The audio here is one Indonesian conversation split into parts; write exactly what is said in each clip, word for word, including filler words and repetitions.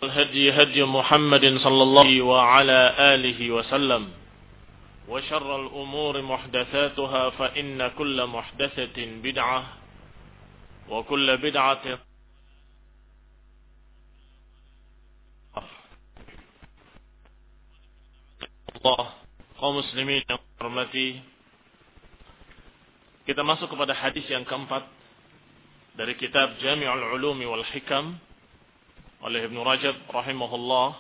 الهدي هدي محمد صلى الله عليه وعلى آله وسلم وشر الأمور محدثاتها فإن كل محدثة بدعة وكل بدعة Allah kaum muslimin yang hormati, kita masuk kepada hadis yang keempat dari kitab Jami'ul Ulumi wal Hikam oleh Ibnu Rajab rahimahullah,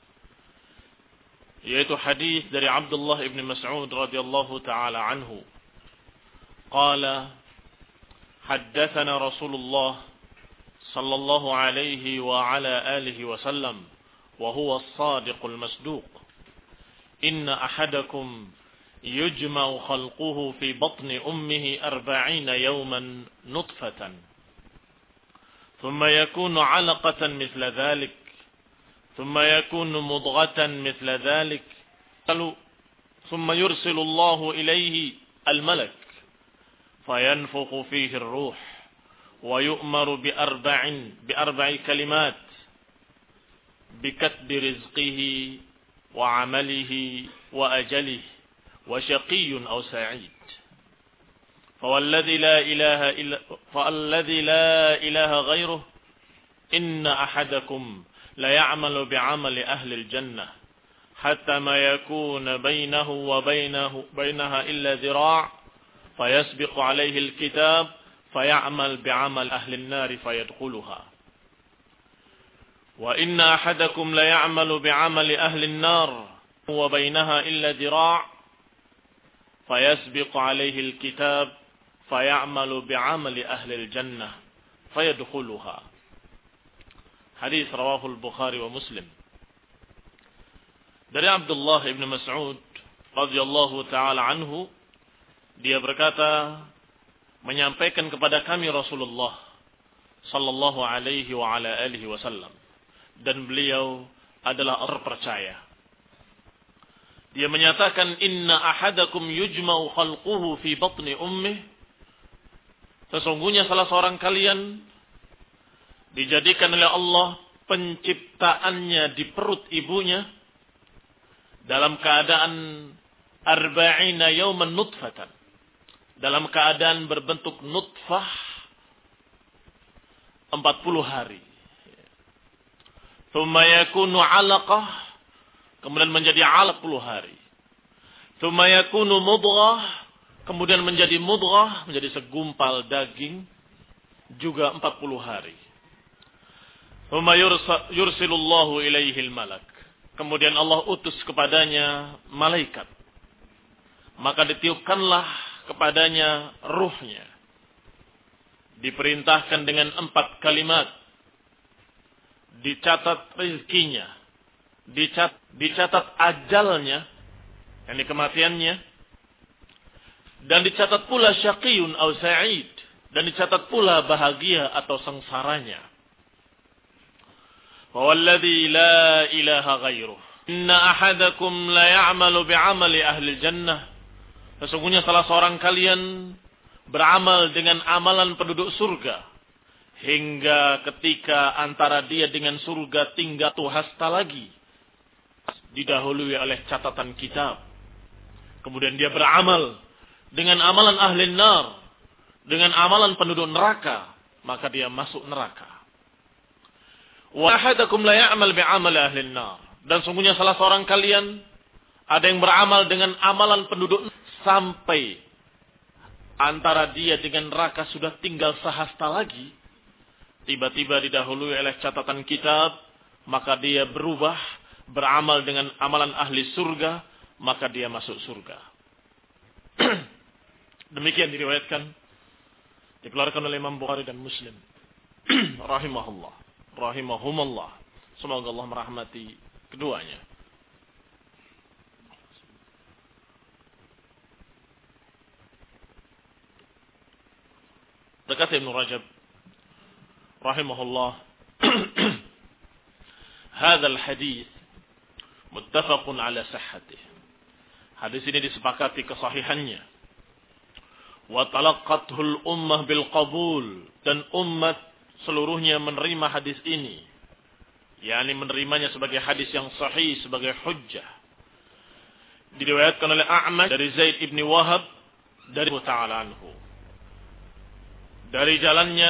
yaitu hadis dari Abdullah ibn Mas'ud radhiyallahu taala anhu. Qala haddatsana Rasulullah sallallahu alaihi wa ala alihi wa sallam wa huwa as-sadiqul masduq. Inna ahadakum yujma'u khalquhu fi batni ummihi arba'ina yawman nutfatan thumma yakunu 'alaqatan mithla dhalik thumma yakunu mudghatan mithla dhalik thumma yursilu Allahu ilayhi al-malak fayanfukhu fihi ar-ruh wa yu'maru bi arba'in bi arba'i kalimat bi katbi rizqihi وعمله وأجله وشقي أو سعيد فوالذي لا إله إلا فالذي لا إله غيره إن أحدكم لا يعمل بعمل أهل الجنة حتى ما يكون بينه وبينه بينها إلا ذراع فيسبق عليه الكتاب فيعمل بعمل أهل النار فيدخلها وإن أحدكم لا يعمل بعمل أهل النار وبينها إلا ذراع فيسبق عليه الكتاب فيعمل بعمل أهل الجنة فيدخلها. Hadis rawahu al-Bukhari wa Muslim. Dari Abdullah ibn Mas'ud radhiyallahu taala anhu, dia berkata, menyampaikan kepada kami Rasulullah sallallahu alaihi wa ala alihi wasallam, dan beliau adalah orang percaya. Dia menyatakan, inna ahadakum yujma'u khalquhu fi batni ummih. Sesungguhnya salah seorang kalian dijadikan oleh Allah penciptaannya di perut ibunya dalam keadaan arba'ina yawman nutfatan, dalam keadaan berbentuk nutfah empat puluh hari. Thumma yakunu 'alaqah, kemudian menjadi alaq puluh hari. Thumma yakunu mudghah, kemudian menjadi mudghah, menjadi segumpal daging juga empat puluh hari. Thumma yursilullahu ilaihi al-malak, kemudian Allah utus kepadanya malaikat. Maka ditiupkanlah kepadanya ruhnya. Diperintahkan dengan empat kalimat. Dicatat rezekinya, dicatat, dicatat ajalnya, yang kematiannya, dan dicatat pula syaqiyun atau sa'id, dan dicatat pula bahagia atau sengsaranya. Walladzi la ilaha ghairuh, inna ahadakum la ya'malu bi'amali ahli jannah. Sesungguhnya salah seorang kalian beramal dengan amalan penduduk surga, hingga ketika antara dia dengan surga tinggal satu hasta lagi, didahului oleh catatan kitab. Kemudian dia beramal dengan amalan ahli nar, dengan amalan penduduk neraka, maka dia masuk neraka. Wa ahadakum la ya'mal bi'amali ahli nar, dan sungguhnya salah seorang kalian ada yang beramal dengan amalan penduduk sampai antara dia dengan neraka sudah tinggal sehasta lagi. Tiba-tiba didahului oleh catatan kitab, maka dia berubah, beramal dengan amalan ahli surga, maka dia masuk surga. Demikian diriwayatkan, dikeluarkan oleh Imam Bukhari dan Muslim. Rahimahullah, rahimahumullah. Semoga Allah merahmati keduanya. Berkata Ibnu Rajab rahimahullah, hadzal hadits muttafaqun ala sihhatih. Hadis ini disepakati kesahihannya. Wa talaqqathul ummah bil qabul, dan umat seluruhnya menerima hadis ini, yakni menerimanya sebagai hadis yang sahih, sebagai hujjah. Diriwayatkan oleh A'mash dari Zaid ibn Wahab dari Abu Ta'ala anhu. Dari jalannya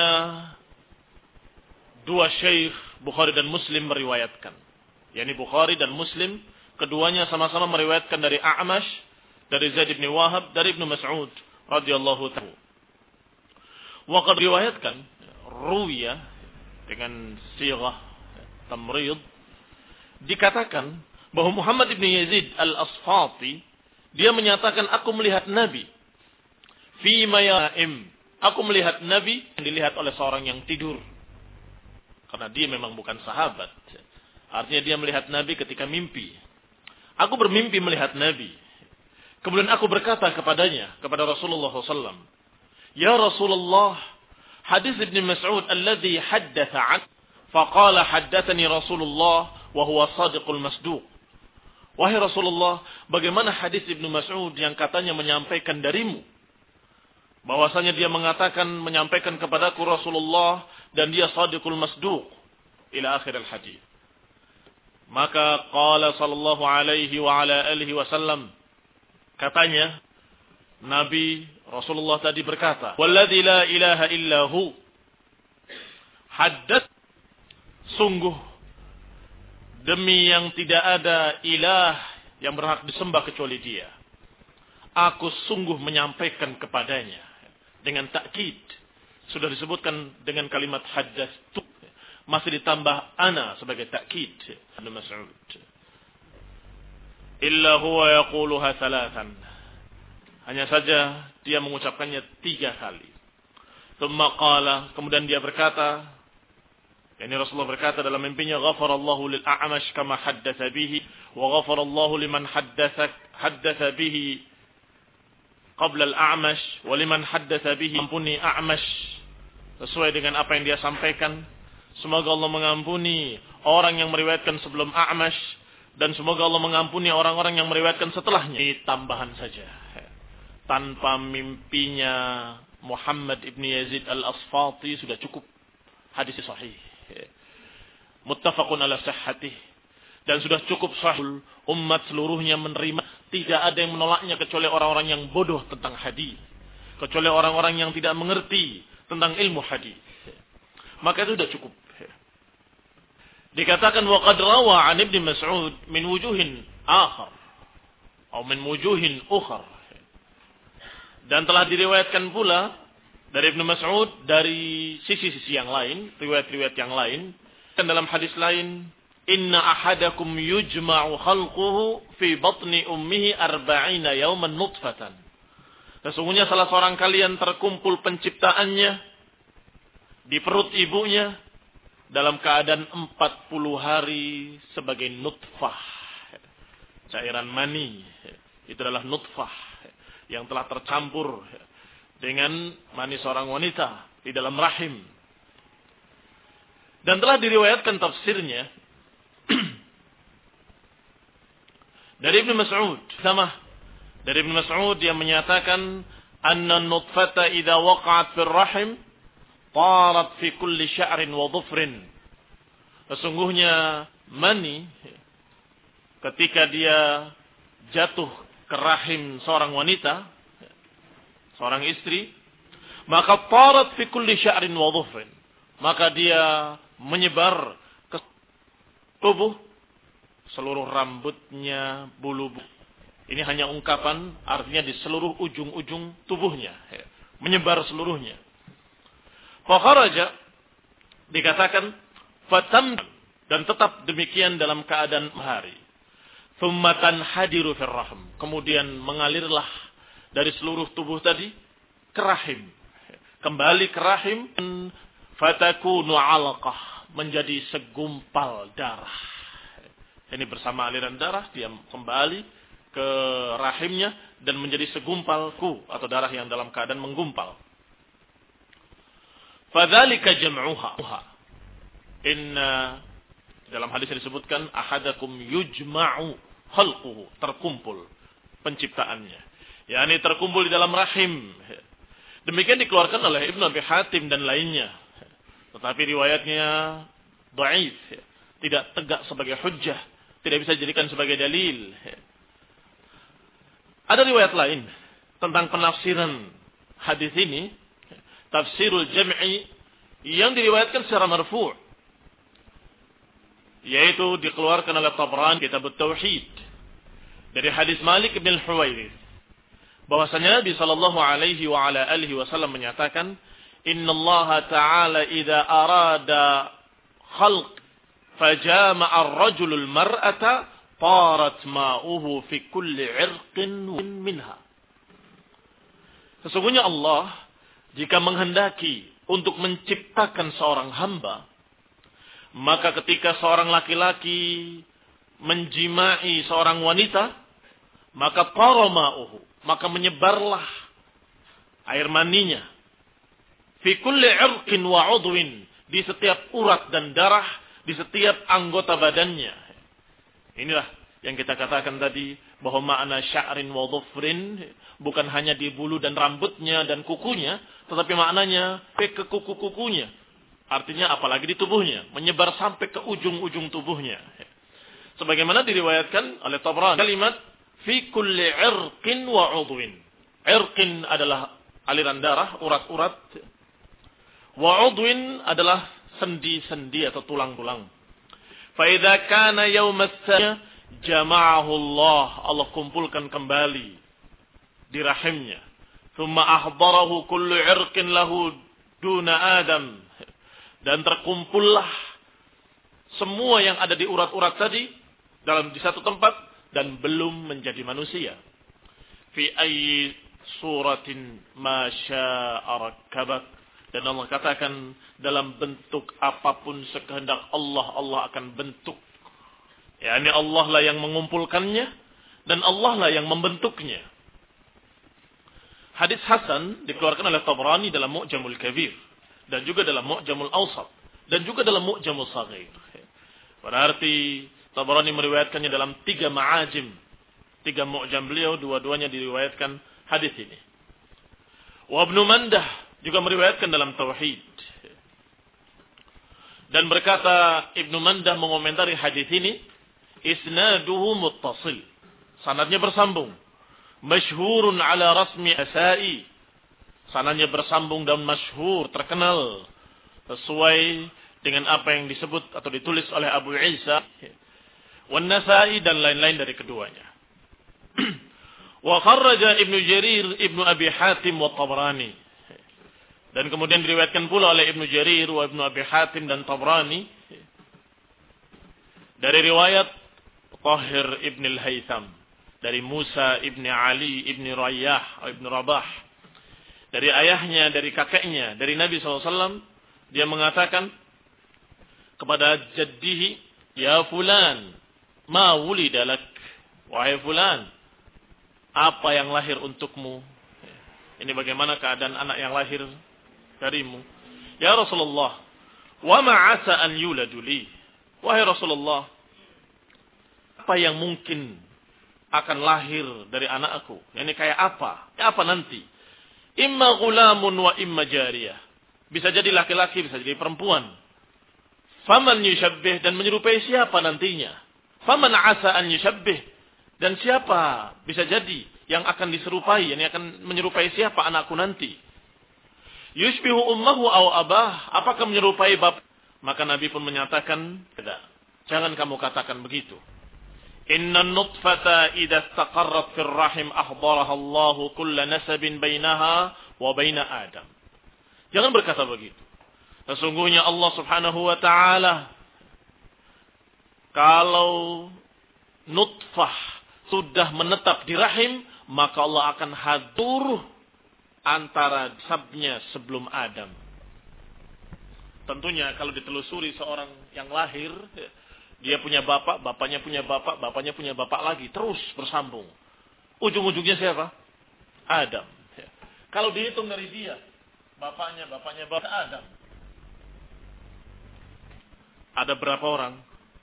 dua syekh Bukhari dan Muslim meriwayatkan. yakni Bukhari dan Muslim keduanya sama-sama meriwayatkan dari A'mash dari Zaid ibn Wahab dari Ibnu Mas'ud radhiyallahu ta'ala. Wa qad riwayatkan ruwiya dengan sighah tamrid dikatakan bahwa Muhammad ibn Yazid al-Asfati dia menyatakan aku melihat Nabi fi mayaim. Aku melihat Nabi yang dilihat oleh seorang yang tidur. Karena dia memang bukan sahabat. Artinya dia melihat Nabi ketika mimpi. Aku bermimpi melihat Nabi. Kemudian aku berkata kepadanya, kepada Rasulullah shallallahu alaihi wasallam, Ya Rasulullah, hadis Ibn Mas'ud alladhi haddatha an, faqala haddathani Rasulullah wa huwa sadiqul masduq. Wahai Rasulullah, bagaimana hadis Ibn Mas'ud yang katanya menyampaikan darimu? Bahwasanya dia mengatakan, menyampaikan kepadaku Rasulullah dan dia sadiqul masduq ila akhir al-hadis. Maka qala sallallahu alaihi wa ala alihi wasallam, katanya Nabi Rasulullah tadi berkata, walladzi la ilaha illahu, haddath, sungguh demi yang tidak ada ilah yang berhak disembah kecuali dia, aku sungguh menyampaikan kepadanya. Dengan takkid, sudah disebutkan dengan kalimat haddath, masih ditambah ana sebagai takkid. Ibnu Mas'ud, illa huwa yaquluha thalathan, hanya saja dia mengucapkannya tiga kali. Tsumma qala, kemudian dia berkata, yakni Rasulullah berkata dalam mimpinya, ghafarallahu lil a'mash kama haddatsa bihi wa ghafarallahu liman haddatsa haddatsa bihi qabla al-a'mash wa liman haddatsa bihi. Ampuni A'mash sesuai dengan apa yang dia sampaikan. Semoga Allah mengampuni orang yang meriwayatkan sebelum A'mash, dan semoga Allah mengampuni orang-orang yang meriwayatkan setelahnya. Ini tambahan saja. Tanpa mimpinya Muhammad ibn Yazid al-Asfati sudah cukup hadis sahih. Muttafaqun ala sihhatih. Dan sudah cukup sahih, umat seluruhnya menerima. Tidak ada yang menolaknya kecuali orang-orang yang bodoh tentang hadis, kecuali orang-orang yang tidak mengerti tentang ilmu hadis. Maka itu sudah cukup. Dikatakan wa qad rawa an Ibnu Mas'ud min wujuhin akhar atau min wujuhin ukhar. Dan telah diriwayatkan pula dari Ibnu Mas'ud dari sisi-sisi yang lain, riwayat-riwayat yang lain. Dan dalam hadis lain, inna ahadakum yujma'u khalquhu fi batni ummihi arba'ina yawman nutfatan. Sesungguhnya salah seorang kalian terkumpul penciptaannya di perut ibunya dalam keadaan empat puluh hari sebagai nutfah. Cairan mani. Itu adalah nutfah yang telah tercampur dengan mani seorang wanita di dalam rahim. Dan telah diriwayatkan tafsirnya dari Ibnu Mas'ud, sama dari Ibnu Mas'ud yang menyatakan anna nutfata idza waqa'at fil rahim tarat fi kulli sya'rin wa dhufrin. Sesungguhnya mani ketika dia jatuh ke rahim seorang wanita, seorang istri, maka tarat fi kulli sya'rin wa dhufrin, maka dia menyebar ke tubuh, seluruh rambutnya, bulu-bulu. Ini hanya ungkapan, artinya di seluruh ujung-ujung tubuhnya, menyebar seluruhnya. Fakharaja, dikatakan fatam, dan tetap demikian dalam keadaan hari. Thumma tanhadiru fir rahm, kemudian mengalirlah dari seluruh tubuh tadi ke rahim, kembali ke rahim. Fatakunu alaqah, menjadi segumpal darah. Ini bersama aliran darah dia kembali ke rahimnya dan menjadi segumpal ku atau darah yang dalam keadaan menggumpal. Fadzalika jam'uha. Inna, dalam hadis disebutkan ahadakum yujma'u khalquhu, terkumpul penciptaannya. yakni terkumpul di dalam rahim. Demikian dikeluarkan oleh Ibnu Abi Hatim dan lainnya. Tetapi riwayatnya dhaif. tidak tegak sebagai hujjah, tidak bisa dijadikan sebagai dalil. Ada riwayat lain tentang penafsiran hadis ini, tafsirul jam'i, yang diriwayatkan secara marfu', yaitu dikeluarkan oleh Tabrani kitab Tauhid dari hadis Malik bin Al-Huwairits, bahwasanya Nabi sallallahu alaihi wa ala alihi wasallam menyatakan, "Innallaha ta'ala idza arada khalq fajama'a ar-rajulul mar'ata tarat ma'uhu fi kulli 'irqin minha." Sesungguhnya Allah jika menghendaki untuk menciptakan seorang hamba, maka ketika seorang laki-laki menjimai seorang wanita, maka tara ma'uhu, maka menyebarlah air maninya fi kulli 'irqin wa 'udwin, di setiap urat dan darah, di setiap anggota badannya. Inilah yang kita katakan tadi, bahwa makna sya'rin wa dhufrin bukan hanya di bulu dan rambutnya dan kukunya, tetapi maknanya ke kuku-kukunya. Artinya apalagi di tubuhnya, menyebar sampai ke ujung-ujung tubuhnya. Sebagaimana diriwayatkan oleh Tabrani, kalimat fi kulli 'irqin wa 'udwin. 'Irqin adalah aliran darah, urat-urat. Wa 'udwin adalah sendi-sendi atau tulang-tulang. Fa idza kana yaum as-sa'a jama'ahu Allah, Allah kumpulkan kembali di rahimnya. Thumma ahdarahu kullu 'irqin lahu duna Adam, dan terkumpullah semua yang ada di urat-urat tadi dalam di satu tempat dan belum menjadi manusia. Fi ayyi suratin ma syaa rakkabak, dan Allah katakan dalam bentuk apapun sekehendak Allah, Allah akan bentuk. yakni Allah lah yang mengumpulkannya dan Allah lah yang membentuknya. Hadis hasan dikeluarkan oleh Tabrani dalam Mu'jamul Kabir dan juga dalam Mu'jamul Awsat dan juga dalam Mu'jamul Saghir. Berarti Tabrani meriwayatkannya dalam tiga ma'ajim, tiga mu'jam beliau, dua-duanya diriwayatkan hadis ini. Wa Ibnu Mandah juga meriwayatkan dalam Tauhid. Dan berkata Ibnu Mandah mengomentari hadis ini, isnaduhu muttasil, sanadnya bersambung. Masyhurun ala rasmi Asai, sanadnya bersambung dan masyhur, terkenal sesuai dengan apa yang disebut atau ditulis oleh Abu Isa wan Nasai dan lain-lain dari keduanya. Wa kharraja Ibnu Jarir, Ibnu Abi Hatim wa Tabrani, dan kemudian diriwayatkan pula oleh Ibnu Jarir wa Ibnu Abi Hatim dan Tabrani dari riwayat Tahir Ibn al-Haytham dari Musa Ibn Ali Ibn Rayyah Ibn Rabah, dari ayahnya, dari kakeknya, dari Nabi shallallahu alaihi wasallam, dia mengatakan kepada jaddihi, ya fulan, ma wulida lak, wahai fulan, apa yang lahir untukmu? Ini bagaimana keadaan anak yang lahir darimu? Ya Rasulullah, wa ma'asa an yuladu li, wahai Rasulullah, apa yang mungkin akan lahir dari anakku? Ini kayak apa? Ya, apa nanti? Imma gulamun wa imma jariyah, bisa jadi laki-laki, bisa jadi perempuan. Faman yushabbih, dan menyerupai siapa nantinya? Faman asa an yushabbih, dan siapa bisa jadi yang akan diserupai, yang akan menyerupai siapa anakku nanti? Yushbihu ummahu aw abah, apakah menyerupai bapak? Maka Nabi pun menyatakan, tidak, jangan kamu katakan begitu. Inna nutfata idza istaqarrat fir rahim ahdaraha Allahu kulla nasabin bainaha wa baina Adam. Jangan berkata begitu. Sesungguhnya Allah Subhanahu wa taala, kalau nutfah sudah menetap di rahim, maka Allah akan hadir antara sabnya sebelum Adam. Tentunya kalau ditelusuri seorang yang lahir, dia punya bapak, bapaknya punya bapak, bapaknya punya bapak lagi, terus bersambung. Ujung-ujungnya siapa? Adam. Kalau dihitung dari dia, bapaknya, bapaknya, bapak Adam, ada berapa orang?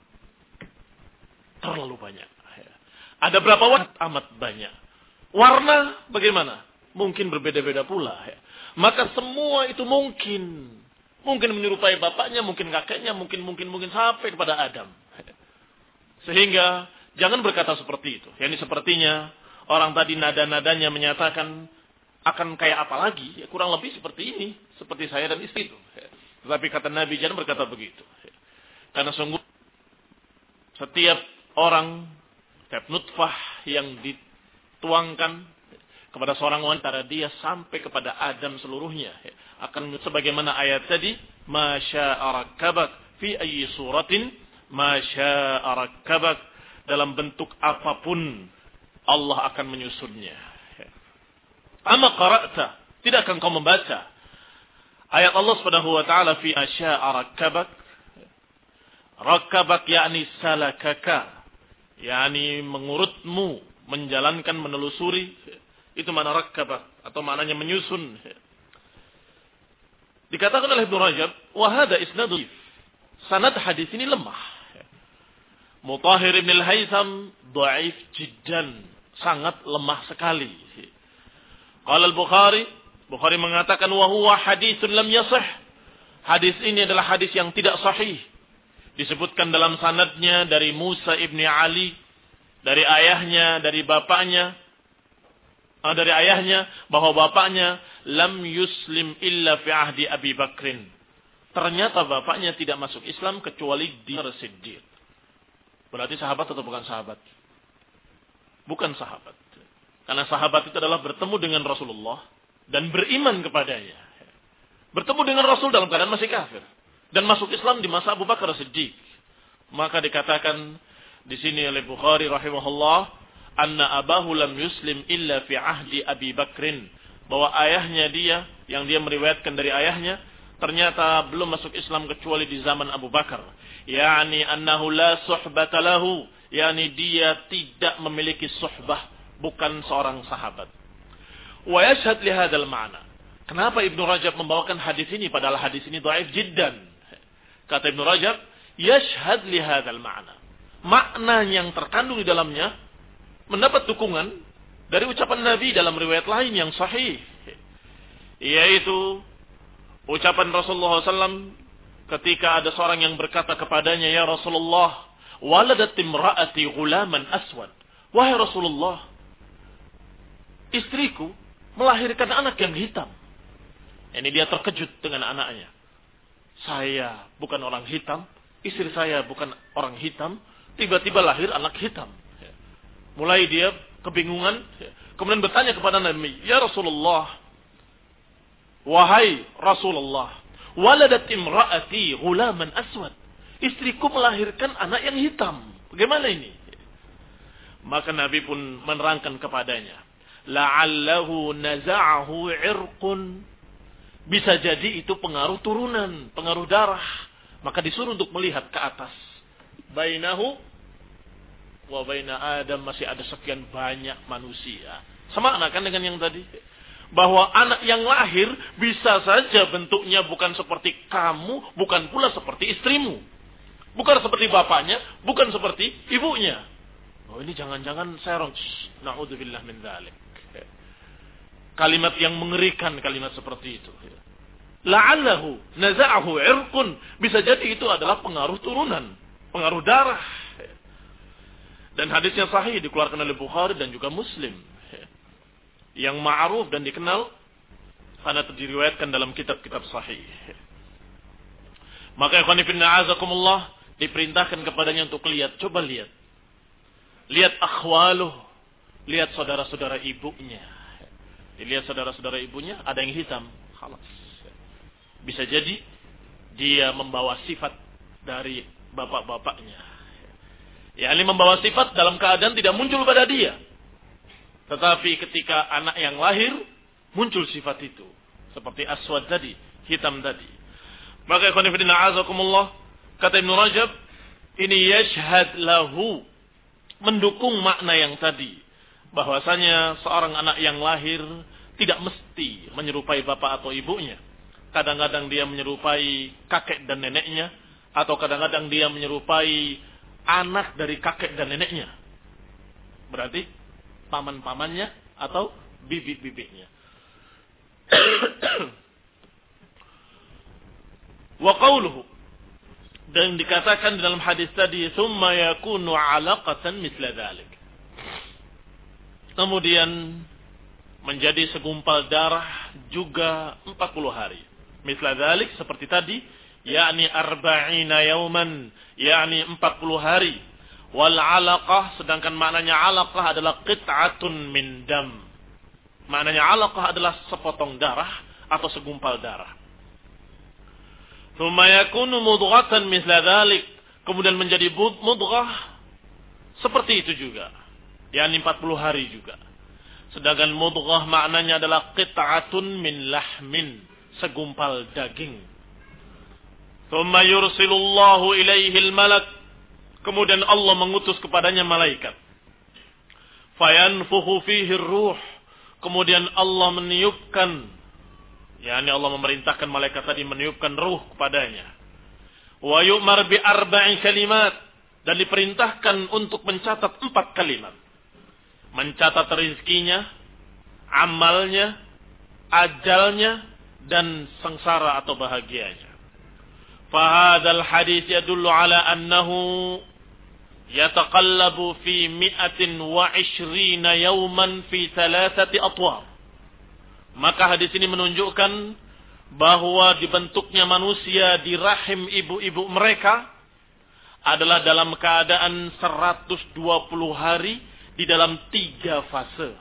Terlalu banyak. Ada berapa warna? Amat banyak. Warna bagaimana? Mungkin berbeda-beda pula. Maka semua itu mungkin Mungkin menyerupai bapaknya, mungkin kakeknya, mungkin mungkin mungkin sampai kepada Adam. Sehingga jangan berkata seperti itu. Yani sepertinya orang tadi nada-nadanya menyatakan akan kayak apa lagi? Ya, kurang lebih seperti ini, seperti saya dan istri itu. Tetapi kata Nabi jangan berkata begitu. Karena sungguh setiap orang, setiap nutfah yang dituangkan kepada seorang wanita, dia sampai kepada Adam seluruhnya. Akan sebagaimana ayat tadi, ma syaa rakkabak fi ayyi suratin ma syaa rakkabak, dalam bentuk apapun Allah akan menyusunnya. Amma qara'ta, tidakkah engkau membaca ayat Allah Subhanahu wa taala fi asyaa rakkabak? Rakkabak yakni salakaka, yakni mengurutmu, menjalankan, menelusuri. Itu makna rakkabak, atau maknanya menyusun. Dikatakan oleh Ibnu Rajab, wa hadza isnadun, sanad hadis ini lemah. Mutahhir Ibn al-Haytham dhaif jiddan, sangat lemah sekali. Qala al-Bukhari, Bukhari mengatakan wa huwa haditsun lam yasih. Hadis ini adalah hadis yang tidak sahih. Disebutkan dalam sanadnya dari Musa ibni Ali, dari ayahnya, dari bapaknya, dari ayahnya, bahwa bapaknya lam yuslim illa fi ahdi Abi Bakrin. Ternyata bapaknya tidak masuk Islam kecuali di Siddiq. Berarti sahabat atau bukan sahabat? Bukan sahabat. Karena sahabat itu adalah bertemu dengan Rasulullah dan beriman kepadanya. Bertemu dengan Rasul dalam keadaan masih kafir dan masuk Islam di masa Abu Bakar Siddiq. Maka dikatakan di sini oleh Bukhari rahimahullah, anna abahu lam yuslim illa fi ahdi Abi Bakrin, bahwa ayahnya dia, yang dia meriwayatkan dari ayahnya, ternyata belum masuk Islam kecuali di zaman Abu Bakar. Yani annahu la suhbata lahu, yani dia tidak memiliki suhbah, bukan seorang sahabat. Wa yashhad li hadzal ma'na. Kenapa Ibnu Rajab membawakan hadis ini padahal hadis ini dhaif jiddan? Kata Ibnu Rajab, yashhad li hadzal ma'na. Makna yang terkandung di dalamnya mendapat dukungan dari ucapan Nabi dalam riwayat lain yang sahih, yaitu ucapan Rasulullah sallallahu alaihi wasallam ketika ada seorang yang berkata kepadanya, ya Rasulullah, waladat imra'ati ghulaman aswad. Wahai Rasulullah, istriku melahirkan anak yang hitam. Ini dia terkejut dengan anaknya. Saya bukan orang hitam, istri saya bukan orang hitam, tiba-tiba lahir anak hitam. Mulai dia kebingungan, kemudian bertanya kepada Nabi, ya Rasulullah, wahai Rasulullah, waladat imra'ati ghulaman aswad. Istriku melahirkan anak yang hitam. Bagaimana ini? Maka Nabi pun menerangkan kepadanya, la'allahu naza'ahu irqun. Bisa jadi itu pengaruh turunan, pengaruh darah. Maka disuruh untuk melihat ke atas. Bainahu wa baina Adam, masih ada sekian banyak manusia. Sama kan dengan yang tadi, bahwa anak yang lahir bisa saja bentuknya bukan seperti kamu, bukan pula seperti istrimu, bukan seperti bapaknya, bukan seperti ibunya. Oh, ini jangan-jangan serong. Na'udzubillah min dzalik. Kalimat yang mengerikan, kalimat seperti itu. La'allahu naza'ahu irqun, bisa jadi itu adalah pengaruh turunan, pengaruh darah. Dan hadisnya sahih, dikeluarkan oleh Bukhari dan juga Muslim, yang ma'ruf dan dikenal karena diriwayatkan dalam kitab-kitab sahih. Maka ikhwan fillah azakumullah, diperintahkan kepadanya untuk lihat, coba lihat. Lihat akhwaluh, lihat saudara-saudara ibunya. Dilihat saudara-saudara ibunya, ada yang hitam, khalas. Bisa jadi dia membawa sifat dari bapak-bapaknya. Ya, ini membawa sifat dalam keadaan tidak muncul pada dia. Tetapi ketika anak yang lahir, muncul sifat itu. Seperti aswad tadi, hitam tadi. Maka ikhwan fillah azakumullah, kata Ibnu Rajab, ini yashhad lahu, mendukung makna yang tadi. Bahwasanya seorang anak yang lahir tidak mesti menyerupai bapak atau ibunya. Kadang-kadang dia menyerupai kakek dan neneknya. Atau kadang-kadang dia menyerupai anak dari kakek dan neneknya. Berarti paman-pamannya atau bibit-bibitnya. Wa qawluhu, dan dikatakan dalam hadis tadi, thumma yakunu 'alaqatan mithla dzalik. Kemudian menjadi segumpal darah juga empat puluh hari. Mithla dzalik seperti tadi, yakni arba'ina yauman, yakni empat puluh hari. Wal 'alaqah, sedangkan maknanya 'alaqah adalah qit'atun min dam. Maknanya 'alaqah adalah sepotong darah atau segumpal darah. Tsumma yakunu mudghatan mithla dzalik, kemudian menjadi mudghah seperti itu juga, yakni empat puluh hari juga. Sedangkan mudghah maknanya adalah qit'atun min lahmin, segumpal daging. Tsumma yursilullahu ilaihi al-malak, kemudian Allah mengutus kepadanya malaikat. Fayanfukhu fihi ar-ruh, kemudian Allah meniupkan, yakni Allah memerintahkan malaikat tadi meniupkan ruh kepadanya. Wa yu'mar bi arba'i kalimat, dan diperintahkan untuk mencatat empat kalimat. Mencatat rezekinya, amalnya, ajalnya, dan sengsara atau bahagianya. Fahadal hadis yadullu ala annahu yataqallabu fi mi'atin wa ishrina yawman fi thalathati atwar. Maka hadis ini menunjukkan bahwa dibentuknya manusia di rahim ibu-ibu mereka adalah dalam keadaan seratus dua puluh hari di dalam tiga fase.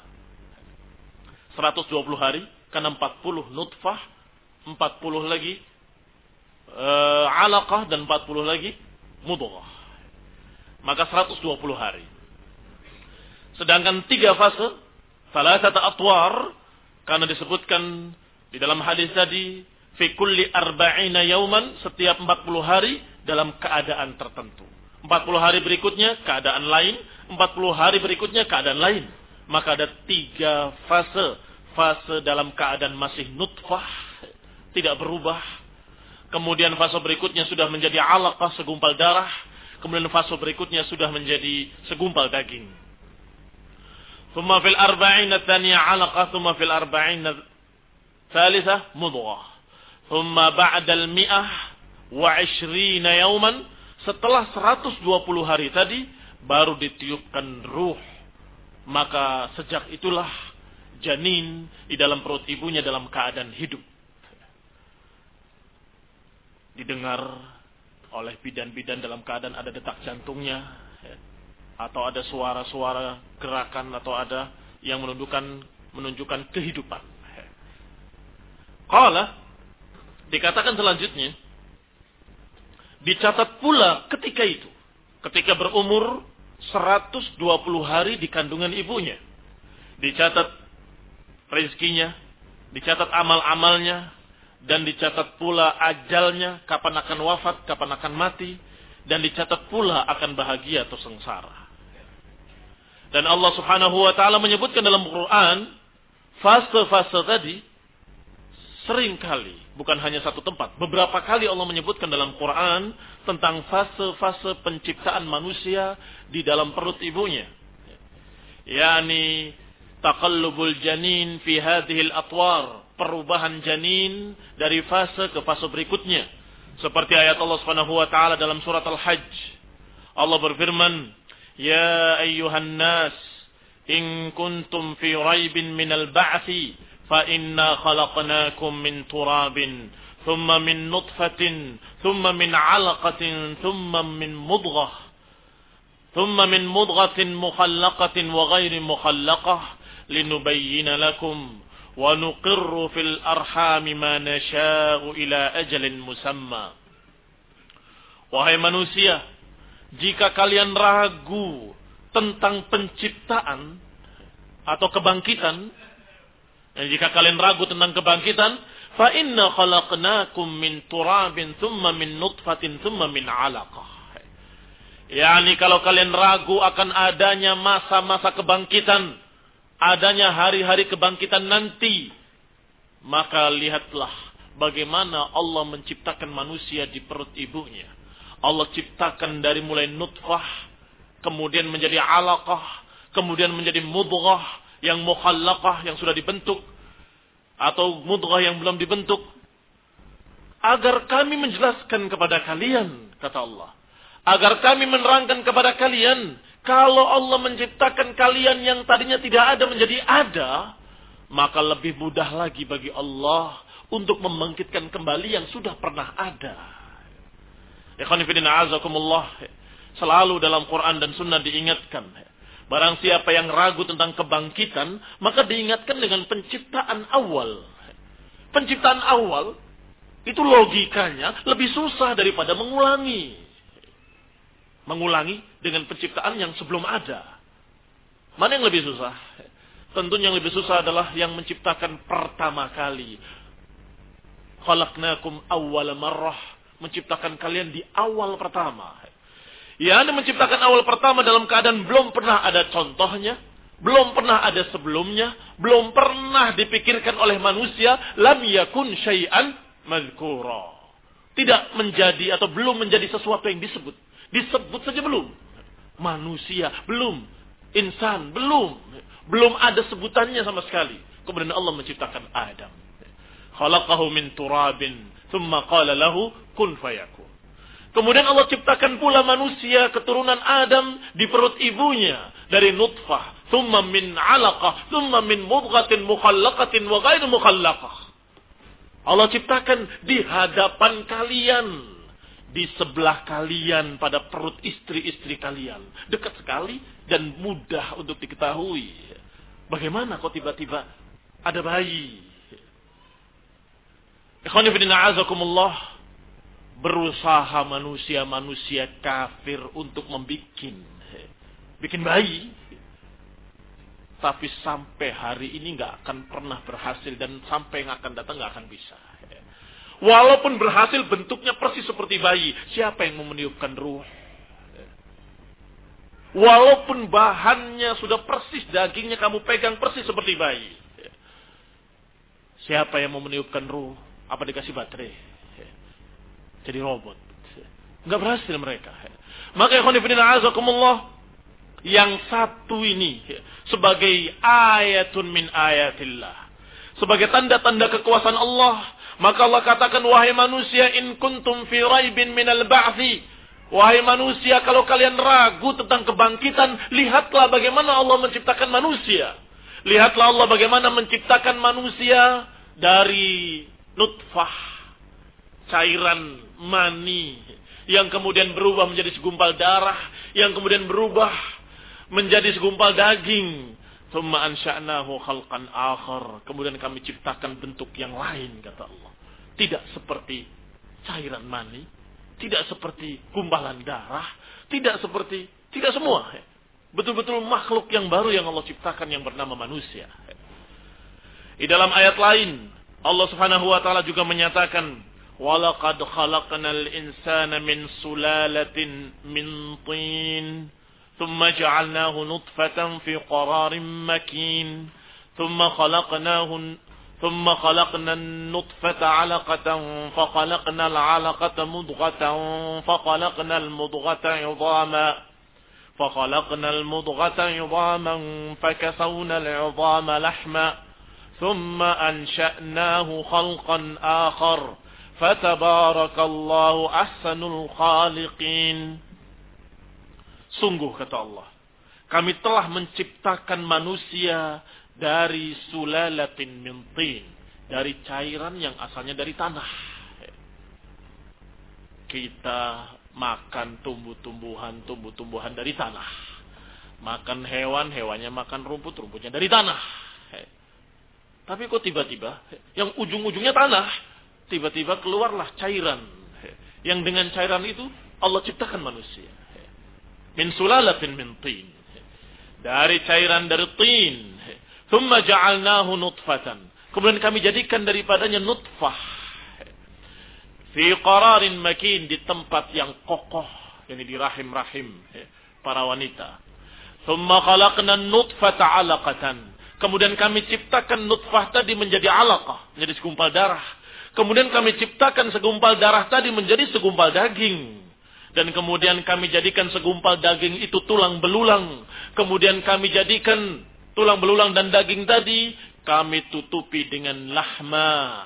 seratus dua puluh hari, karena empat puluh nutfah, empat puluh lagi uh, alaqah, dan empat puluh lagi mudghah. Maka seratus dua puluh hari. Sedangkan tiga fase, salasata atwar, karena disebutkan di dalam hadis tadi, fi kulli arba'ina yauman, setiap empat puluh hari dalam keadaan tertentu. empat puluh hari berikutnya keadaan lain, empat puluh hari berikutnya keadaan lain. Maka ada tiga fase. Fase dalam keadaan masih nutfah, tidak berubah. Kemudian fase berikutnya sudah menjadi alaqah, segumpal darah. Kemudian fase berikutnya sudah menjadi segumpal daging. Thumma fil arba'ina tsaniyah alaqah, thumma fil arba'ina tsalitsah mudghah. Thumma ba'da al-mi'ah wa ishrina yauman, setelah seratus dua puluh hari tadi baru ditiupkan ruh. Maka sejak itulah janin di dalam perut ibunya dalam keadaan hidup. Didengar oleh bidan-bidan dalam keadaan ada detak jantungnya, atau ada suara-suara gerakan, atau ada yang menunjukkan menunjukkan kehidupan. Qala, dikatakan selanjutnya, dicatat pula ketika itu, ketika berumur seratus dua puluh hari di kandungan ibunya, dicatat rezekinya, dicatat amal-amalnya, dan dicatat pula ajalnya, kapan akan wafat, kapan akan mati, dan dicatat pula akan bahagia atau sengsara. Dan Allah Subhanahu wa taala menyebutkan dalam Quran fase-fase tadi sering kali, bukan hanya satu tempat, beberapa kali Allah menyebutkan dalam Quran tentang fase-fase penciptaan manusia di dalam perut ibunya. Yani taqallubul janin fi hadhil atwar, perubahan janin dari fase ke fase berikutnya. Seperti ayat Allah Subhanahu wa taala dalam surat Al-Hajj. Allah berfirman, "Ya ayyuhan nas, in kuntum fi raibin minal ba'tsi fa inna khalaqnakum min turabin, thumma min nutfatin, thumma min 'alaqatin, thumma min mudghah, thumma min mudghatin mukhallaqatin wa ghairi mukhallaqah linubayyina lakum wa nuqirru fil arhami ma nasha'u ila ajalin musamma." Wahai manusia, jika kalian ragu tentang penciptaan atau kebangkitan, dan jika kalian ragu tentang kebangkitan, fa inna khalaqnakum min turabin thumma min nutfatin thumma min 'alaqah. Yani kalau kalian ragu akan adanya masa-masa kebangkitan, adanya hari-hari kebangkitan nanti, maka lihatlah bagaimana Allah menciptakan manusia di perut ibunya. Allah ciptakan dari mulai nutfah, kemudian menjadi 'alaqah, kemudian menjadi mudghah yang mukhallaqah yang sudah dibentuk, atau mudghah yang belum dibentuk. agar kami menjelaskan kepada kalian, kata Allah. Agar kami menerangkan kepada kalian, kalau Allah menciptakan kalian yang tadinya tidak ada menjadi ada, maka lebih mudah lagi bagi Allah untuk membangkitkan kembali yang sudah pernah ada. Ikhwani fillah azakumullah, selalu dalam Quran dan Sunnah diingatkan, barang siapa yang ragu tentang kebangkitan, maka diingatkan dengan penciptaan awal. Penciptaan awal itu logikanya lebih susah daripada mengulangi. Mengulangi dengan penciptaan yang sebelum ada. Mana yang lebih susah? Tentunya yang lebih susah adalah yang menciptakan pertama kali. Khalaqnakum awwala marrah. Menciptakan kalian di awal pertama. Ya, Anda menciptakan awal pertama dalam keadaan belum pernah ada contohnya. Belum pernah ada sebelumnya. Belum pernah dipikirkan oleh manusia. Lam yakun syai'an madhkura. Tidak menjadi atau belum menjadi sesuatu yang disebut. Disebut saja belum. Manusia belum. Insan belum. Belum ada sebutannya sama sekali. Kemudian Allah menciptakan Adam. Khalaqahu min turabin. Thumma qala lahu kun fayakun. Kemudian Allah ciptakan pula manusia keturunan Adam di perut ibunya. Dari nutfah. Thumma min alaqah. Thumma min mudghatin mukhallaqatin wa ghairu mukhallaqah. Allah ciptakan di hadapan kalian. Di sebelah kalian, pada perut istri-istri kalian. Dekat sekali dan mudah untuk diketahui. Bagaimana kok tiba-tiba ada bayi? Ikhwani fillah azakumullah, berusaha manusia-manusia kafir untuk membikin bikin bayi. Tapi sampai hari ini nggak akan pernah berhasil, dan sampai yang akan datang nggak akan bisa. Walaupun berhasil bentuknya persis seperti bayi. Siapa yang mau meniupkan ruh? Walaupun bahannya sudah persis, dagingnya kamu pegang persis seperti bayi. Siapa yang mau meniupkan ruh? Apa dikasih baterai? Jadi robot. Enggak berhasil mereka. Maka ikhwan fillah azakumullah, yang satu ini sebagai ayatun min ayatillah. Sebagai tanda-tanda kekuasaan Allah. Maka Allah katakan, wahai manusia, in kuntum fi raibin minal ba'thi. Wahai manusia, kalau kalian ragu tentang kebangkitan, lihatlah bagaimana Allah menciptakan manusia. Lihatlah Allah bagaimana menciptakan manusia dari nutfah, cairan mani, yang kemudian berubah menjadi segumpal darah, yang kemudian berubah menjadi segumpal daging. Thumma ansha'nahu khalqan akhar. Kemudian kami ciptakan bentuk yang lain, kata Allah. Tidak seperti cairan mani, tidak seperti gumpalan darah, tidak seperti, tidak semua. Betul-betul makhluk yang baru yang Allah ciptakan yang bernama manusia. Di dalam ayat lain, Allah Subhanahu wa taala juga menyatakan, "Walaqad khalaqnal insana min sulalatin min tin." ثم جعلناه نطفة في قرار مكين ثم خلقناه ثم خلقنا النطفة علقة فخلقنا العلقة مضغة فخلقنا المضغة عظاما فخلقنا المضغة عظاما فكسونا العظام لحما ثم أنشأناه خلقا آخر فتبارك الله أحسن الخالقين. Sungguh, kata Allah, kami telah menciptakan manusia dari sulalatin min tin, dari cairan yang asalnya dari tanah. Kita makan tumbuh-tumbuhan, tumbuh-tumbuhan dari tanah. Makan hewan, hewannya makan rumput, rumputnya dari tanah. Tapi kok tiba-tiba, yang ujung-ujungnya tanah, tiba-tiba keluarlah cairan. Yang dengan cairan itu Allah ciptakan manusia. Min sulalatin min tin. Dari cairan dari tin. Thumma ja'alnahu nutfatan. Kemudian kami jadikan daripadanya nutfah. Fi qararin makin, di tempat yang kokoh. Yani di rahim-rahim para wanita. Thumma khalaqna nutfata alaqatan. Kemudian kami ciptakan nutfah tadi menjadi alaqah, menjadi segumpal darah. Kemudian kami ciptakan segumpal darah tadi menjadi segumpal daging. Dan kemudian kami jadikan segumpal daging itu tulang belulang. Kemudian kami jadikan tulang belulang dan daging tadi, kami tutupi dengan lahma.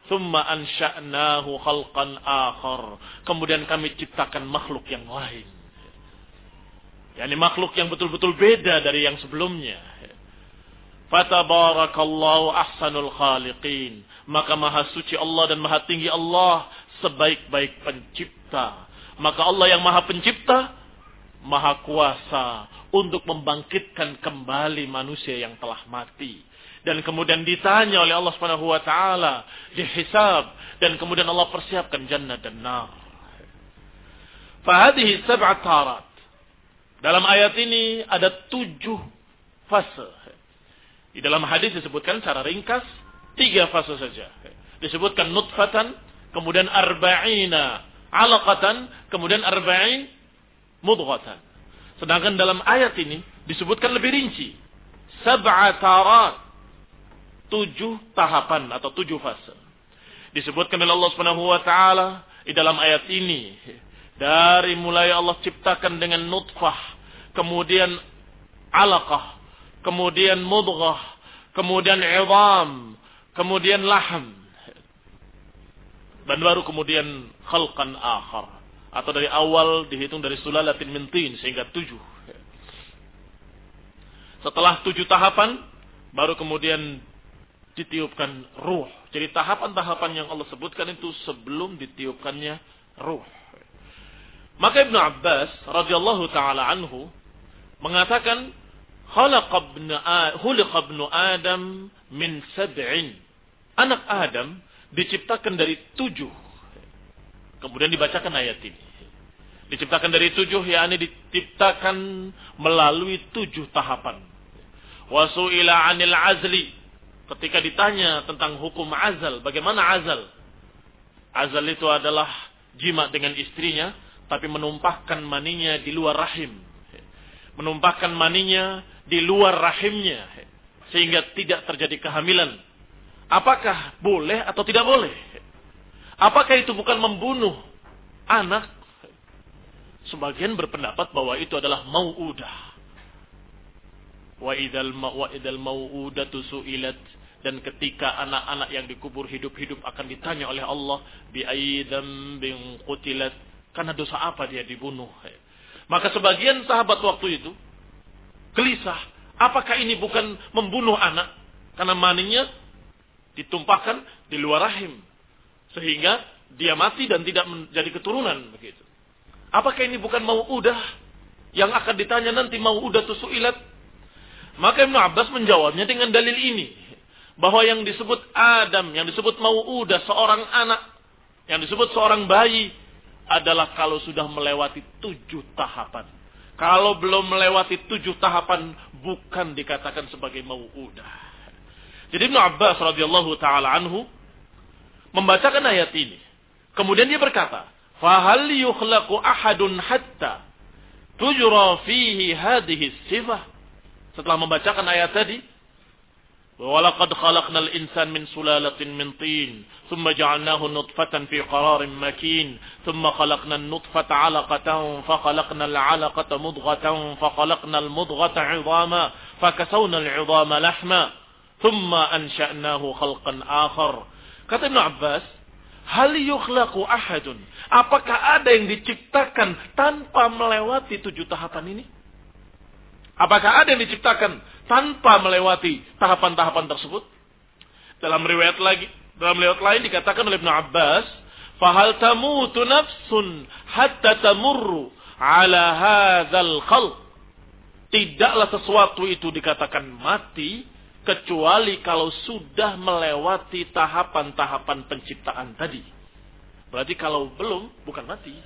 Thumma ansha'nahu khalqan akhar. Kemudian kami ciptakan makhluk yang lain. Yani makhluk yang betul-betul beda dari yang sebelumnya. Fatabarakallahu ahsanul khaliqin. Maka maha suci Allah dan maha tinggi Allah sebaik-baik pencipta. Maka Allah yang maha pencipta, maha kuasa untuk membangkitkan kembali manusia yang telah mati. Dan kemudian ditanya oleh Allah Subhanahu wa taala, dihisab, dan kemudian Allah persiapkan jannah dan nar. Fahadhihi sab'at tarat. Dalam ayat ini ada tujuh fase. Di dalam hadis disebutkan secara ringkas tiga fase saja. Disebutkan nutfatan, kemudian arba'ina alaqatan, kemudian arba'in mudghatan. Sedangkan dalam ayat ini disebutkan lebih rinci. Sab'at tarat. Tujuh tahapan atau tujuh fase. Disebutkan oleh Allah Subhanahu wa taala di dalam ayat ini. Dari mulai Allah ciptakan dengan nutfah, kemudian alaqah, kemudian mudghah, kemudian idham, kemudian lahm. Dan baru kemudian khalqan akhar. Atau dari awal dihitung dari sulalatin min tin sehingga tujuh. Setelah tujuh tahapan, baru kemudian ditiupkan ruh. Jadi tahapan-tahapan yang Allah sebutkan itu sebelum ditiupkannya ruh. Maka Ibnu Abbas radhiyallahu taala anhu mengatakan khalaqa ibnu Adam min sab'in. Anak Adam diciptakan dari tujuh. Kemudian dibacakan ayat ini. Diciptakan dari tujuh, yakni diciptakan melalui tujuh tahapan. Wa su'ila 'anil 'azli. Ketika ditanya tentang hukum azal, bagaimana azal? Azal itu adalah jima dengan istrinya, tapi menumpahkan maninya di luar rahim. Menumpahkan maninya di luar rahimnya, sehingga tidak terjadi kehamilan. Apakah boleh atau tidak boleh? Apakah itu bukan membunuh anak? Sebagian berpendapat bahwa itu adalah mau'udah. Wa idzal wa idzal mau'udatu su'ilat, dan ketika anak-anak yang dikubur hidup-hidup akan ditanya oleh Allah bi ayyidam bin qutilat, karena dosa apa dia dibunuh. Maka sebagian sahabat waktu itu gelisah, apakah ini bukan membunuh anak karena maninya ditumpahkan di luar rahim sehingga dia mati dan tidak menjadi keturunan begitu. Apakah ini bukan mau'udah yang akan ditanya nanti, mau'udatu su'ilat? Maka Ibnu Abbas menjawabnya dengan dalil ini. Bahwa yang disebut Adam, yang disebut mau'udah, seorang anak, yang disebut seorang bayi, adalah kalau sudah melewati tujuh tahapan. Kalau belum melewati tujuh tahapan, bukan dikatakan sebagai mau'udah. Jadi Ibnu Abbas radhiyallahu ta'ala anhu membacakan ayat ini. Kemudian dia berkata, فَهَلْ يُخْلَقُ أَحَدٌ حَتَّى تُجْرَى فِيهِ هَذِهِ السِّفَةِ. Setelah membacakan ayat tadi, وَلَقَدْ خَلَقْنَا الْإِنسَانَ مِنْ سُلَالَةٍ مِنْ طِينٍ ثُمَّ جَعَلْنَاهُ نُطْفَةً فِي قَرَارٍ مَكِينٍ ثُمَّ خَلَقْنَا النُّطْفَةَ عَلَقَةً فَخَلَقْنَا الْعَلَقَةَ مُضْغَةً فَخَلَقْنَا الْمُضْغَةَ عِظَامًا فَكَسَوْنَا الْعِظَامَ لَحْمًا ثُمَّ أَنشَأْنَاهُ خَلْقًا آخَرَ. Kata Ibnu Abbas, hal yukhlaqu ahadun, apakah ada yang diciptakan tanpa melewati tujuh tahapan ini? Apakah ada yang diciptakan tanpa melewati tahapan-tahapan tersebut? Dalam riwayat lagi, dalam riwayat lain dikatakan oleh Ibnu Abbas, "Fahal tamutu nafsun hatta tamurru ala hadzal khalq." Tidaklah sesuatu itu dikatakan mati kecuali kalau sudah melewati tahapan-tahapan penciptaan tadi. Berarti kalau belum, bukan mati.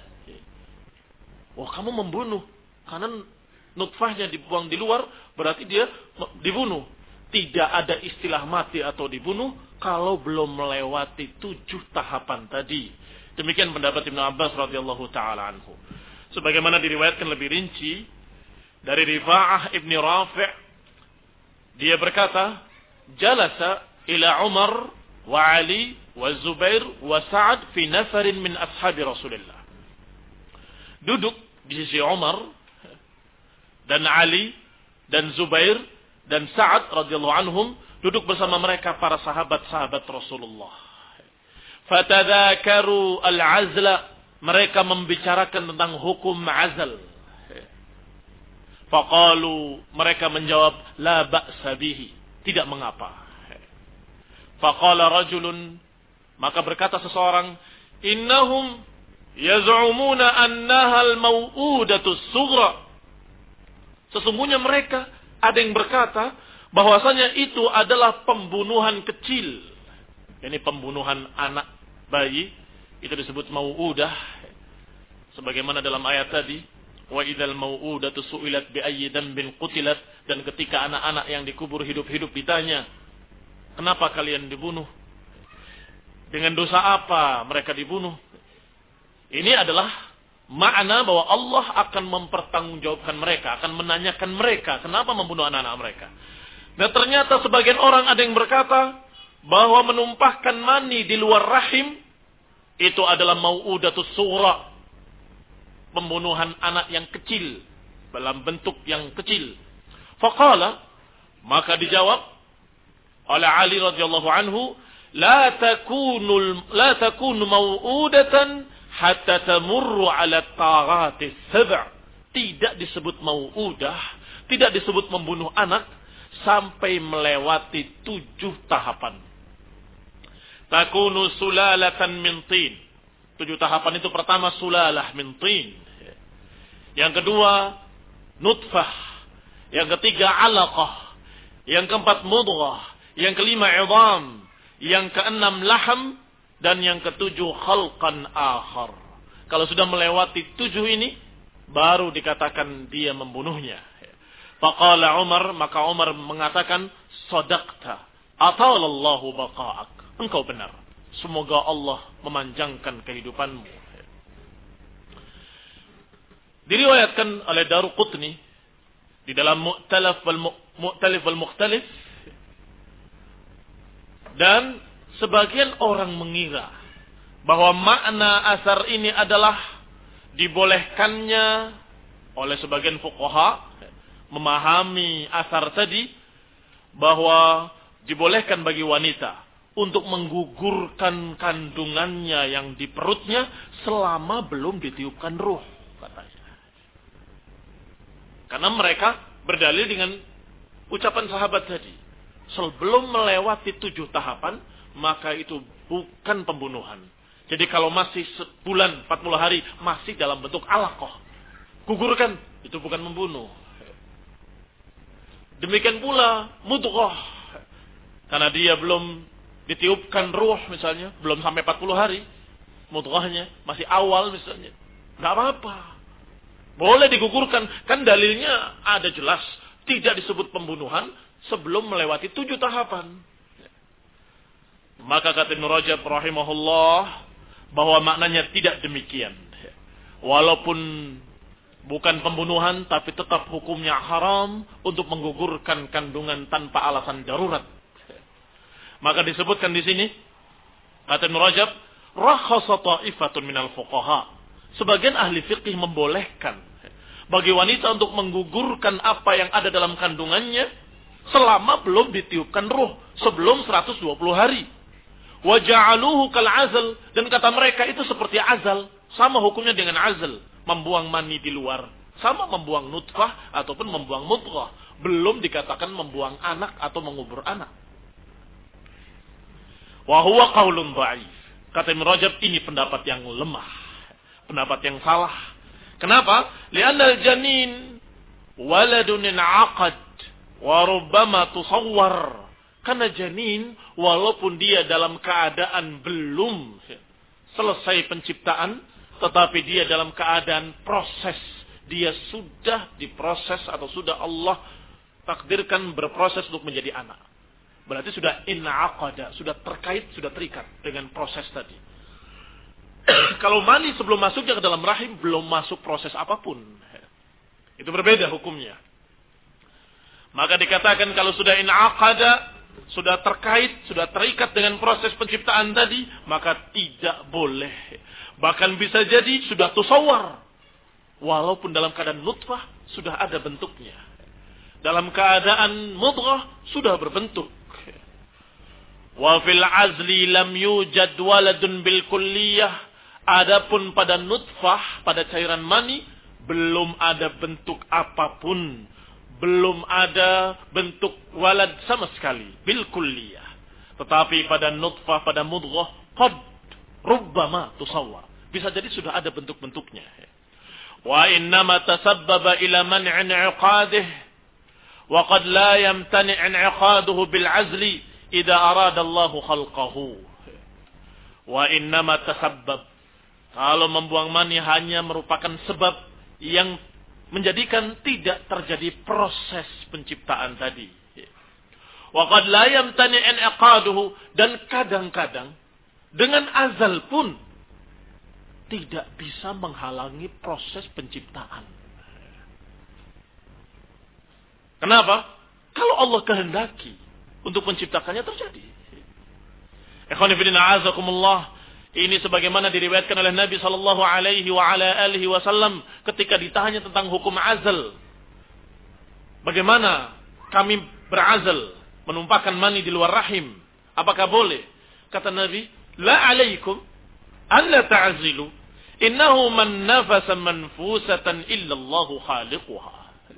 Wah, kamu membunuh karena nutfahnya dibuang di luar, berarti dia dibunuh. Tidak ada istilah mati atau dibunuh kalau belum melewati tujuh tahapan tadi. Demikian pendapat Ibnu Abbas radhiyallahu taala anhu. Sebagaimana diriwayatkan lebih rinci dari Rifa'ah ibni Rafi', dia berkata, "Jalasa ila Umar wa Ali wa Zubair wa Sa'ad fi nafarin min ashabi Rasulillah." Duduk di sisi Umar dan Ali dan Zubair dan Sa'ad radhiyallahu anhum, duduk bersama mereka para sahabat-sahabat Rasulullah. Fatadzakaru al-azla. Mereka membicarakan tentang hukum azal. Faqalu, mereka menjawab, la ba'sa bihi, tidak mengapa. Faqala rajulun, maka berkata seseorang, innahum yaz'umuna annaha al-maw'udatu sughra. Sesungguhnya mereka ada yang berkata bahwasanya itu adalah pembunuhan kecil. Ini pembunuhan anak bayi. Itu disebut mau'udah. Sebagaimana dalam ayat tadi. Wa idzal mau'udatu su'ilat bi ayyi dambin qutilat. Dan ketika anak-anak yang dikubur hidup-hidup ditanya, kenapa kalian dibunuh? Dengan dosa apa mereka dibunuh? Ini adalah makna bahwa Allah akan mempertanggungjawabkan mereka. Akan menanyakan mereka, kenapa membunuh anak-anak mereka. Dan ternyata sebagian orang ada yang berkata bahwa menumpahkan mani di luar rahim itu adalah mau'udatus sughra, pembunuhan anak yang kecil dalam bentuk yang kecil. Faqala, maka dijawab oleh Ali radhiyallahu anhu, la takunu la takunu mau'udatan hatta tamurru 'ala taghatis sab'. Tidak disebut mau'udah, tidak disebut membunuh anak sampai melewati tujuh tahapan. Takunu sulalatan min tin. Tujuh tahapan itu pertama sulalah min tin. Yang kedua nutfah. Yang ketiga alaqah. Yang keempat mudghah. Yang kelima idham. Yang keenam laham. Dan yang ketujuh khalqan akhar. Kalau sudah melewati tujuh ini, baru dikatakan dia membunuhnya. Faqala Umar, maka Umar mengatakan, sadaqta, atalallahu baqa'ak. Engkau benar. Semoga Allah memanjangkan kehidupanmu. Diriwayatkan oleh Daruqutni di dalam Mu'talif wal Mu'talif wal Mukhtalif, dan sebagian orang mengira bahwa makna asar ini adalah dibolehkannya oleh sebagian fuqaha memahami asar tadi bahwa dibolehkan bagi wanita untuk menggugurkan kandungannya yang di perutnya selama belum ditiupkan ruh, katanya. Karena mereka berdalil dengan ucapan sahabat tadi. Sebelum melewati tujuh tahapan, maka itu bukan pembunuhan. Jadi kalau masih sebulan, empat puluh hari, masih dalam bentuk alaqah, gugurkan, itu bukan membunuh. Demikian pula mudghah. Karena dia belum ditiupkan ruh misalnya, belum sampai empat puluh hari, mudghahnya masih awal misalnya, nggak apa-apa, boleh digugurkan. Kan dalilnya ada jelas, tidak disebut pembunuhan sebelum melewati tujuh tahapan. Maka kata Ibnu Rajab rahimahullah bahwa maknanya tidak demikian. Walaupun bukan pembunuhan, tapi tetap hukumnya haram untuk menggugurkan kandungan tanpa alasan darurat. Maka disebutkan di sini, kata Ibnu Rajab, rakhasa ta'ifatun minal fuqaha. Sebagian ahli fikih membolehkan bagi wanita untuk menggugurkan apa yang ada dalam kandungannya selama belum ditiupkan ruh, sebelum seratus dua puluh hari. Wa ja'aluhu kal azal, dan kata mereka itu seperti azal, sama hukumnya dengan azal, membuang mani di luar, sama membuang nutfah ataupun membuang mudghah, belum dikatakan membuang anak atau mengubur anak. Wa huwa qaulun dha'if. Kata Ibnu Rajab, ini pendapat yang lemah, pendapat yang salah. Kenapa? Li'anna al-janin waladun in'aqad wa rubbama tusawwar. Karena janin walaupun dia dalam keadaan belum selesai penciptaan, tetapi dia dalam keadaan proses, dia sudah diproses atau sudah Allah takdirkan berproses untuk menjadi anak. Berarti sudah in'aqada, sudah terkait, sudah terikat dengan proses tadi. Kalau mani sebelum masuknya ke dalam rahim, belum masuk proses apapun. Itu berbeda hukumnya. Maka dikatakan kalau sudah in'aqada, sudah terkait, sudah terikat dengan proses penciptaan tadi, maka tidak boleh. Bahkan bisa jadi sudah tusawwar. Walaupun dalam keadaan nutfah, sudah ada bentuknya. Dalam keadaan mudghah, sudah berbentuk. Wa fil azli lam yujad waladun bil kulliyah. Adapun pada nutfah, pada cairan mani, belum ada bentuk apapun. Belum ada bentuk walad sama sekali. Bil kulliyah. Tetapi pada nutfah, pada mudghah, qad rubbama tusawwar. Bisa jadi sudah ada bentuk-bentuknya. Wa innama tasabbaba ila man'in 'iqadih. Wa qad la yamtani' 'iqaduhu bil 'azli idza arada Allahu khalqahu. Wa innama tasabbab. Kalau membuang mani hanya merupakan sebab yang menjadikan tidak terjadi proses penciptaan tadi. Wa qad la yamtani' 'iqaduhu, dan kadang-kadang dengan azal pun tidak bisa menghalangi proses penciptaan. Kenapa? Kalau Allah kehendaki untuk menciptakannya terjadi. Ikhwani fillah azakumullah. Ini sebagaimana diriwayatkan oleh Nabi sallallahu alaihi wa ala alihi wasallam ketika ditanya tentang hukum azal. Bagaimana kami berazal, menumpahkan mani di luar rahim? Apakah boleh? Kata Nabi, la alaikum an la ta'zilu. Innahu man nafasa manfusatan illa Allahu khaliquha.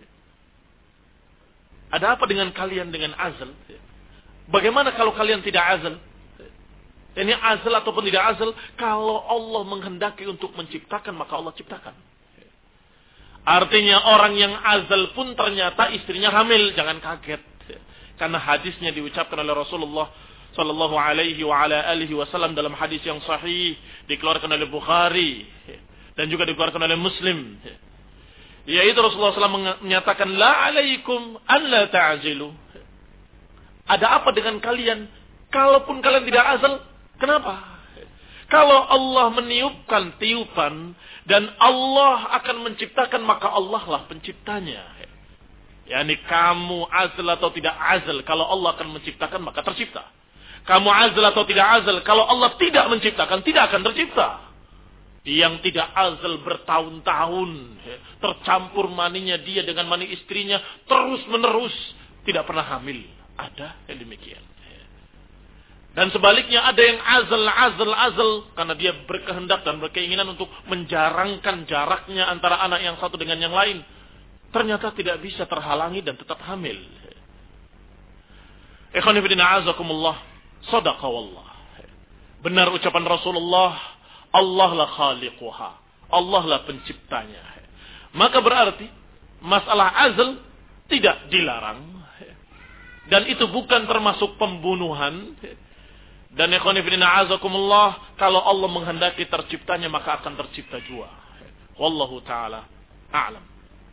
Ada apa dengan kalian dengan azal? Bagaimana kalau kalian tidak azal? Ini azal ataupun tidak azal, kalau Allah menghendaki untuk menciptakan, maka Allah ciptakan. Artinya orang yang azal pun ternyata istrinya hamil, jangan kaget. Karena hadisnya diucapkan oleh Rasulullah sallallahu alaihi wa ala alihi wasallam dalam hadis yang sahih, dikeluarkan oleh Bukhari dan juga dikeluarkan oleh Muslim. Yaitu Rasulullah sallallahu alaihi wasallam menyatakan, la alaikum an la ta'zilu. Ada apa dengan kalian? Kalaupun kalian tidak azal, kenapa? Kalau Allah meniupkan tiupan dan Allah akan menciptakan, maka Allah lah penciptanya. Yani kamu azal atau tidak azal, kalau Allah akan menciptakan maka tercipta. Kamu azal atau tidak azal, kalau Allah tidak menciptakan tidak akan tercipta. Yang tidak azal bertahun-tahun, tercampur maninya dia dengan mani istrinya terus menerus, tidak pernah hamil. Ada yang demikian. Dan sebaliknya ada yang azal, azal, azal. Karena dia berkehendak dan berkeinginan untuk menjarangkan jaraknya antara anak yang satu dengan yang lain. Ternyata tidak bisa terhalangi dan tetap hamil. Ikhwani fillah azakumullah. Sadaqa wallah. Benar ucapan Rasulullah. Allah lah khaliquha. Allah lah penciptanya. Maka berarti masalah azal tidak dilarang. Dan itu bukan termasuk pembunuhan. Dan ikhwani fillah azakumullah, kalau Allah menghendaki terciptanya maka akan tercipta juga. Wallahu taala a'lam.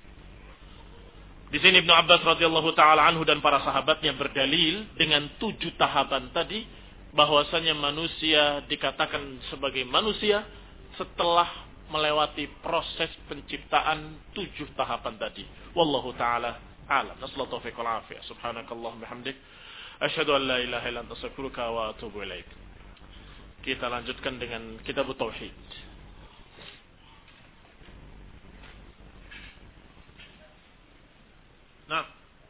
Di sini Ibnu Abbas radhiyallahu taala anhu dan para sahabatnya berdalil dengan tujuh tahapan tadi, bahwasanya manusia dikatakan sebagai manusia setelah melewati proses penciptaan tujuh tahapan tadi. Wallahu taala a'lam. Nasallahu taufiq wal afiyah. Subhanakallahumma bihamdik, asyhadu an la ilaha illa anta astaghfiruka wa atubu ilaik. Kita lanjutkan dengan kitab tauhid. Nah,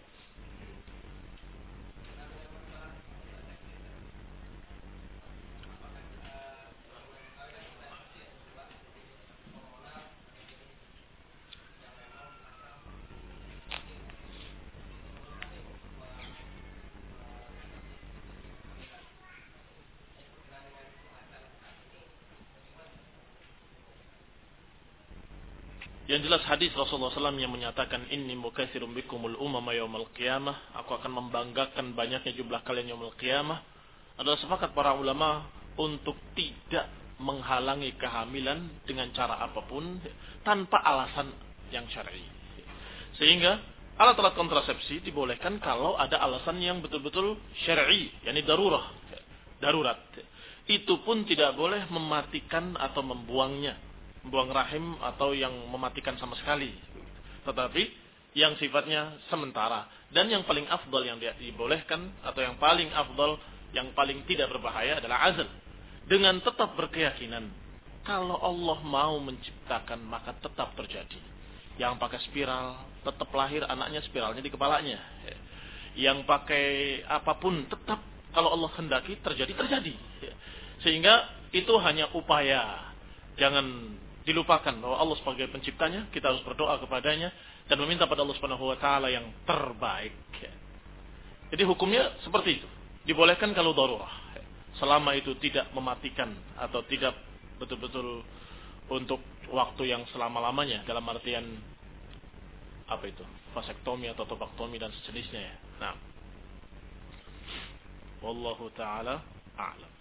yang jelas hadis Rasulullah shallallahu alaihi wasallam yang menyatakan inni mukatsirun bikumul umama yaumal qiyamah, aku akan membanggakan banyaknya jumlah kalian yaumul qiyamah, adalah sepakat para ulama untuk tidak menghalangi kehamilan dengan cara apapun tanpa alasan yang syar'i. Sehingga alat-alat kontrasepsi dibolehkan kalau ada alasan yang betul-betul syar'i, yakni darurah, darurat. Itu pun tidak boleh mematikan atau membuangnya. Buang rahim atau yang mematikan sama sekali, tetapi yang sifatnya sementara. Dan yang paling afdal yang dibolehkan atau yang paling afdal, yang paling tidak berbahaya adalah azal, dengan tetap berkeyakinan kalau Allah mau menciptakan maka tetap terjadi. Yang pakai spiral tetap lahir anaknya, spiralnya di kepalanya. Yang pakai apapun tetap Kalau Allah hendaki terjadi, terjadi. Sehingga itu hanya upaya. Jangan dilupakan bahwa Allah sebagai penciptanya, kita harus berdoa kepadanya dan meminta pada Allah Subhanahu wa taala yang terbaik. Jadi hukumnya seperti itu. Dibolehkan kalau darurah. Selama itu tidak mematikan atau tidak betul-betul untuk waktu yang selama-lamanya, dalam artian apa itu? Vasektomi atau tobaktomi dan sejenisnya ya. Nah. Wallahu taala a'lam.